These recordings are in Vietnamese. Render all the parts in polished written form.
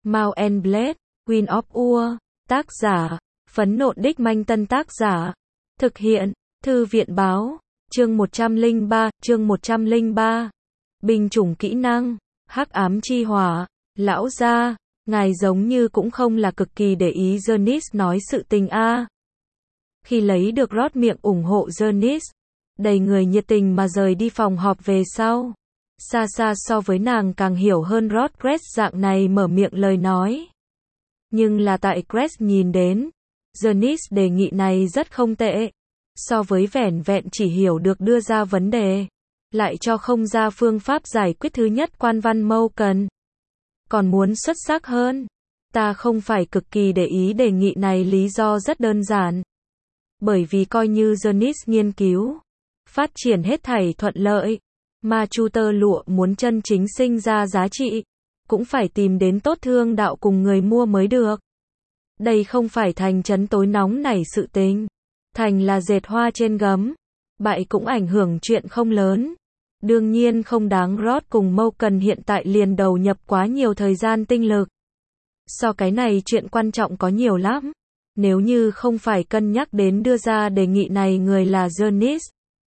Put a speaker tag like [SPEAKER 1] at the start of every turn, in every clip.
[SPEAKER 1] Mount and Blade, Queen of Ur, tác giả, Phấn Nộn Đích Manh Tân tác giả, thực hiện, Thư viện báo, chương 103, binh chủng kỹ năng, hắc ám chi hỏa, lão gia, ngài giống như cũng không là cực kỳ để ý Janice nói sự tình a. Khi lấy được Rod miệng ủng hộ Janice, đầy người nhiệt tình mà rời đi phòng họp về sau. Xa xa so với nàng càng hiểu hơn Rod Crest dạng này mở miệng lời nói. Nhưng là tại Crest nhìn đến, Janice đề nghị này rất không tệ. So với vẻn vẹn chỉ hiểu được đưa ra vấn đề, lại cho không ra phương pháp giải quyết thứ nhất quan văn mâu cần. Còn muốn xuất sắc hơn, ta không phải cực kỳ để ý đề nghị này lý do rất đơn giản. Bởi vì coi như Janice nghiên cứu, phát triển hết thảy thuận lợi, mà Chu tơ lụa muốn chân chính sinh ra giá trị, cũng phải tìm đến tốt thương đạo cùng người mua mới được. Đây không phải thành trấn tối nóng nảy sự tình. Thành là dệt hoa trên gấm. Bại cũng ảnh hưởng chuyện không lớn. Đương nhiên không đáng Rod cùng Mâu Cần hiện tại liền đầu nhập quá nhiều thời gian tinh lực. So cái này chuyện quan trọng có nhiều lắm. Nếu như không phải cân nhắc đến đưa ra đề nghị này người là Janice.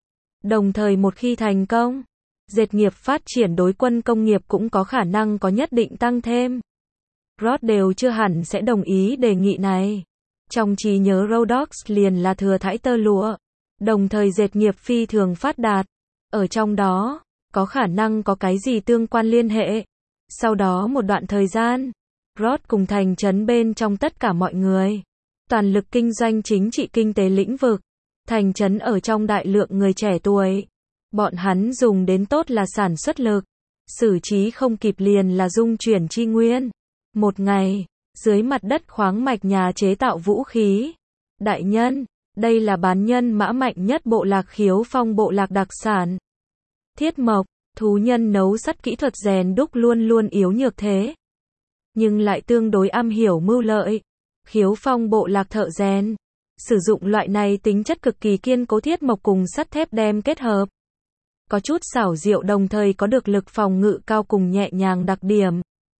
[SPEAKER 1] Đồng thời một khi thành công, dệt nghiệp phát triển đối quân công nghiệp cũng có khả năng có nhất định tăng thêm. Rod đều chưa hẳn sẽ đồng ý đề nghị này. Trong trí nhớ Rhodox liền là thừa thãi tơ lụa, đồng thời dệt nghiệp phi thường phát đạt. Ở trong đó, có khả năng có cái gì tương quan liên hệ. Sau đó một đoạn thời gian, Rod cùng thành trấn bên trong tất cả mọi người, toàn lực kinh doanh chính trị kinh tế lĩnh vực. Thành trấn ở trong đại lượng người trẻ tuổi. Bọn hắn dùng đến tốt là sản xuất lực, xử trí không kịp liền là dung chuyển chi nguyên. Một ngày, dưới mặt đất khoáng mạch nhà chế tạo vũ khí. Đại nhân, đây là bán nhân mã mạnh nhất bộ lạc Khiếu Phong bộ lạc đặc sản. Thiết mộc, thú nhân nấu sắt kỹ thuật rèn đúc luôn luôn yếu nhược thế. Nhưng lại tương đối am hiểu mưu lợi. Khiếu Phong bộ lạc thợ rèn, sử dụng loại này tính chất cực kỳ kiên cố thiết mộc cùng sắt thép đem kết hợp. Có chút xảo diệu đồng thời có được lực phòng ngự cao cùng nhẹ nhàng đặc điểm.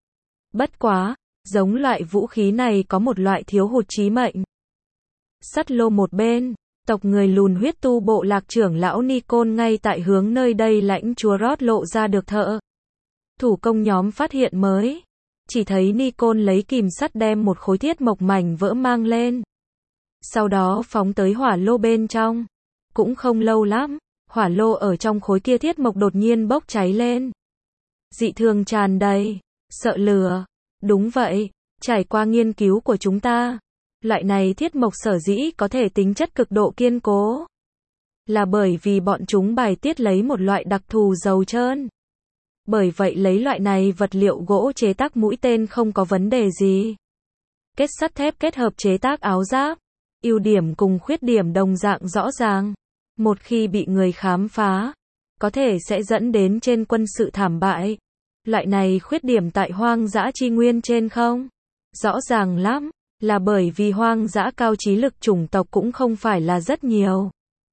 [SPEAKER 1] Bất quá, giống loại vũ khí này có một loại thiếu hụt chí mệnh. Sắt lô một bên, tộc người lùn huyết tu bộ lạc trưởng lão Nikon ngay tại hướng nơi đây lãnh chúa Rod lộ ra được thợ thủ công nhóm phát hiện mới. Chỉ thấy Nikon lấy kìm sắt đem một khối thiết mộc mảnh vỡ mang lên. Sau đó phóng tới hỏa lô bên trong. Cũng không lâu lắm, hỏa lô ở trong khối kia thiết mộc đột nhiên bốc cháy lên. Dị thường tràn đầy, sợ lửa. Đúng vậy, trải qua nghiên cứu của chúng ta, loại này thiết mộc sở dĩ có thể tính chất cực độ kiên cố, là bởi vì bọn chúng bài tiết lấy một loại đặc thù dầu trơn. Bởi vậy lấy loại này vật liệu gỗ chế tác mũi tên không có vấn đề gì. Kết sắt thép kết hợp chế tác áo giáp, ưu điểm cùng khuyết điểm đồng dạng rõ ràng. Một khi bị người khám phá, có thể sẽ dẫn đến trên quân sự thảm bại. Loại này khuyết điểm tại hoang dã chi nguyên trên không? Rõ ràng lắm, là bởi vì hoang dã cao trí lực chủng tộc cũng không phải là rất nhiều.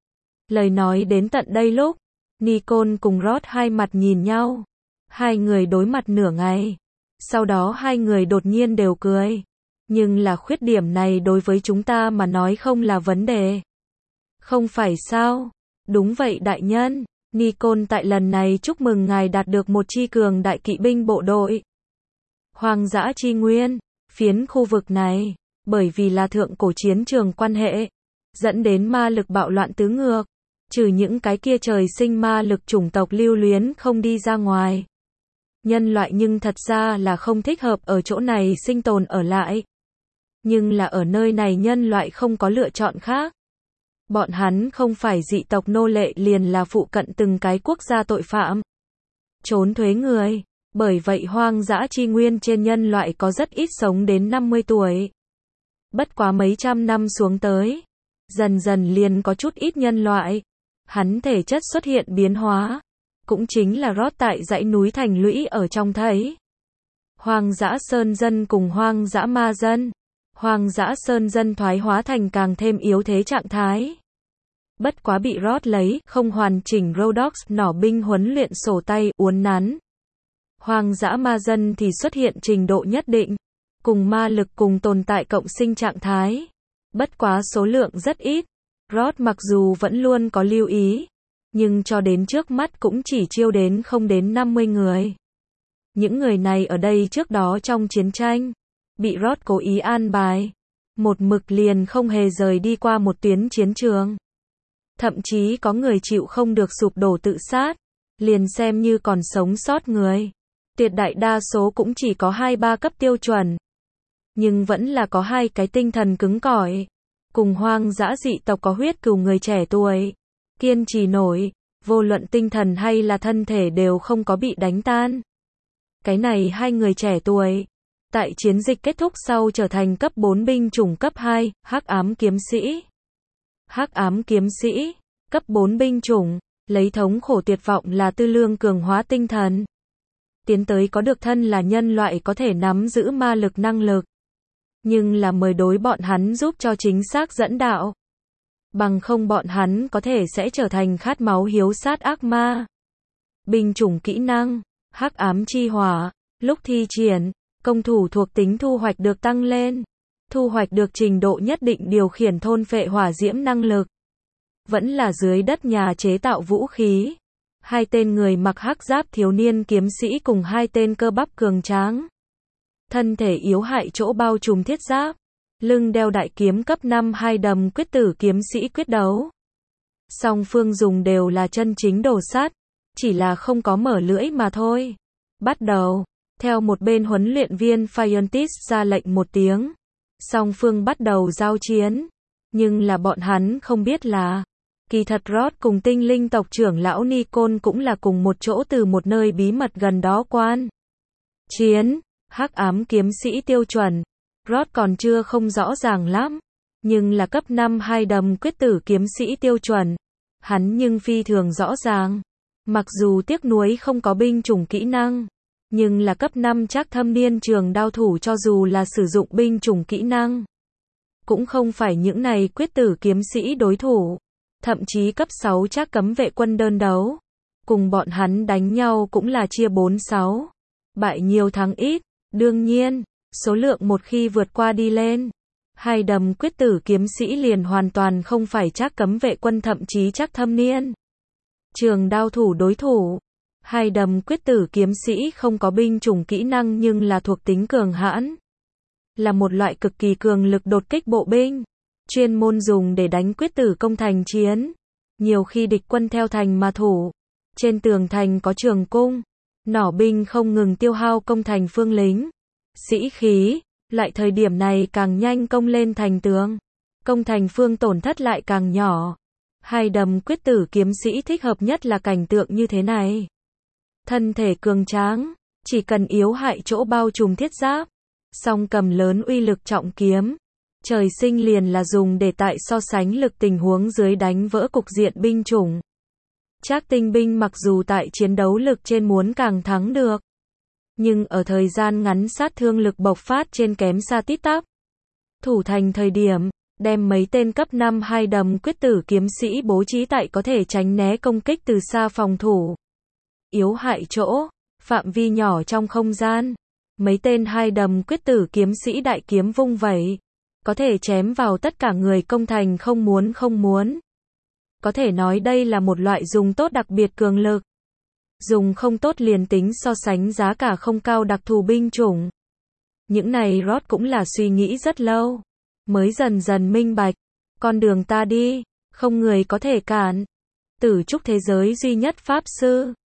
[SPEAKER 1] Lời nói đến tận đây lúc, Nikon cùng Rod hai mặt nhìn nhau. Hai người đối mặt nửa ngày. Sau đó hai người đột nhiên đều cười. Nhưng là khuyết điểm này đối với chúng ta mà nói không là vấn đề. Không phải sao? Đúng vậy đại nhân. Nikon tại lần này chúc mừng ngài đạt được một chi cường đại kỵ binh bộ đội. Hoang dã chi nguyên, phiến khu vực này, bởi vì là thượng cổ chiến trường quan hệ, dẫn đến ma lực bạo loạn tứ ngược, trừ những cái kia trời sinh ma lực chủng tộc lưu luyến không đi ra ngoài. Nhân loại nhưng thật ra là không thích hợp ở chỗ này sinh tồn ở lại. Nhưng là ở nơi này nhân loại không có lựa chọn khác. Bọn hắn không phải dị tộc nô lệ liền là phụ cận từng cái quốc gia tội phạm. Trốn thuế người. Bởi vậy hoang dã chi nguyên trên nhân loại có rất ít sống đến 50 tuổi. Bất quá mấy trăm năm xuống tới. Dần dần liền có chút ít nhân loại. Hắn thể chất xuất hiện biến hóa. Cũng chính là Rod tại dãy núi thành lũy ở trong thấy. Hoang dã sơn dân cùng hoang dã ma dân. Hoang dã sơn dân thoái hóa thành càng thêm yếu thế trạng thái. Bất quá bị Rod lấy, không hoàn chỉnh Rhodox nỏ binh huấn luyện sổ tay, uốn nắn. Hoang dã ma dân thì xuất hiện trình độ nhất định. cùng ma lực cùng tồn tại cộng sinh trạng thái. Bất quá số lượng rất ít. Rod mặc dù vẫn luôn có lưu ý, nhưng cho đến trước mắt cũng chỉ chiêu đến không đến 50 người. Những người này ở đây trước đó trong chiến tranh, bị Rod cố ý an bài, một mực liền không hề rời đi qua một tuyến chiến trường. Thậm chí có người chịu không được sụp đổ tự sát, liền xem như còn sống sót người. Tuyệt đại đa số cũng chỉ có 2-3 cấp tiêu chuẩn. Nhưng vẫn là có 2 cái tinh thần cứng cỏi. Cùng hoang dã dị tộc có huyết cừu người trẻ tuổi. Kiên trì nổi, vô luận tinh thần hay là thân thể đều không có bị đánh tan. Cái này 2 người trẻ tuổi, tại chiến dịch kết thúc sau trở thành cấp 4 binh chủng cấp 2, Hắc ám kiếm sĩ. Hắc ám kiếm sĩ, cấp 4 binh chủng, lấy thống khổ tuyệt vọng là tư lương cường hóa tinh thần. Tiến tới có được thân là nhân loại có thể nắm giữ ma lực năng lực. Nhưng là mời đối bọn hắn giúp cho chính xác dẫn đạo. Bằng không bọn hắn có thể sẽ trở thành khát máu hiếu sát ác ma. Binh chủng kỹ năng, Hắc ám chi hỏa, lúc thi triển, công thủ thuộc tính thu hoạch được tăng lên. Thu hoạch được trình độ nhất định điều khiển thôn phệ hỏa diễm năng lực. Vẫn là dưới đất nhà chế tạo vũ khí. 2 tên người mặc hắc giáp thiếu niên kiếm sĩ cùng 2 tên cơ bắp cường tráng. Thân thể yếu hại chỗ bao trùm thiết giáp. Lưng đeo đại kiếm cấp 5 2 đầm quyết tử kiếm sĩ quyết đấu. Song phương dùng đều là chân chính đồ sát, chỉ là không có mở lưỡi mà thôi. Bắt đầu, theo một bên huấn luyện viên Fiontis ra lệnh một tiếng. Song phương bắt đầu giao chiến. Nhưng là bọn hắn không biết là, kỳ thật Rod cùng tinh linh tộc trưởng lão Nikon cũng là cùng một chỗ từ một nơi bí mật gần đó quan. Chiến, Hắc ám kiếm sĩ tiêu chuẩn. Rod còn chưa không rõ ràng lắm. Nhưng là cấp 5 2 đầm quyết tử kiếm sĩ tiêu chuẩn. Hắn nhưng phi thường rõ ràng. Mặc dù tiếc nuối không có binh chủng kỹ năng. Nhưng là cấp 5 chắc thâm niên trường đao thủ cho dù là sử dụng binh chủng kỹ năng. Cũng không phải những này quyết tử kiếm sĩ đối thủ. Thậm chí cấp 6 chắc cấm vệ quân đơn đấu. Cùng bọn hắn đánh nhau cũng là chia 4-6. Bại nhiều thắng ít. Đương nhiên, số lượng một khi vượt qua đi lên. 2 đầm quyết tử kiếm sĩ liền hoàn toàn không phải chắc cấm vệ quân thậm chí chắc thâm niên trường đao thủ đối thủ. 2 đầm quyết tử kiếm sĩ không có binh chủng kỹ năng nhưng là thuộc tính cường hãn. Là một loại cực kỳ cường lực đột kích bộ binh. Chuyên môn dùng để đánh quyết tử công thành chiến. Nhiều khi địch quân theo thành mà thủ. Trên tường thành có trường cung. Nỏ binh không ngừng tiêu hao công thành phương lính. Sĩ khí. Lại thời điểm này càng nhanh công lên thành tường. Công thành phương tổn thất lại càng nhỏ. 2 đầm quyết tử kiếm sĩ thích hợp nhất là cảnh tượng như thế này. Thân thể cường tráng. Chỉ cần yếu hại chỗ bao trùm thiết giáp. Song cầm lớn uy lực trọng kiếm. Trời sinh liền là dùng để tại so sánh lực tình huống dưới đánh vỡ cục diện binh chủng. Trác tinh binh mặc dù tại chiến đấu lực trên muốn càng thắng được. Nhưng ở thời gian ngắn sát thương lực bộc phát trên kém xa tít tắp. Thủ thành thời điểm, đem mấy tên cấp 5 2 đầm quyết tử kiếm sĩ bố trí tại có thể tránh né công kích từ xa phòng thủ. Yếu hại chỗ, phạm vi nhỏ trong không gian. Mấy tên 2 đầm quyết tử kiếm sĩ đại kiếm vung vẩy. Có thể chém vào tất cả người công thành không muốn. Có thể nói đây là một loại dùng tốt đặc biệt cường lực. Dùng không tốt liền tính so sánh giá cả không cao đặc thù binh chủng. Những này Rod cũng là suy nghĩ rất lâu. Mới dần dần minh bạch. Con đường ta đi, không người có thể cản. Tử trúc thế giới duy nhất pháp sư.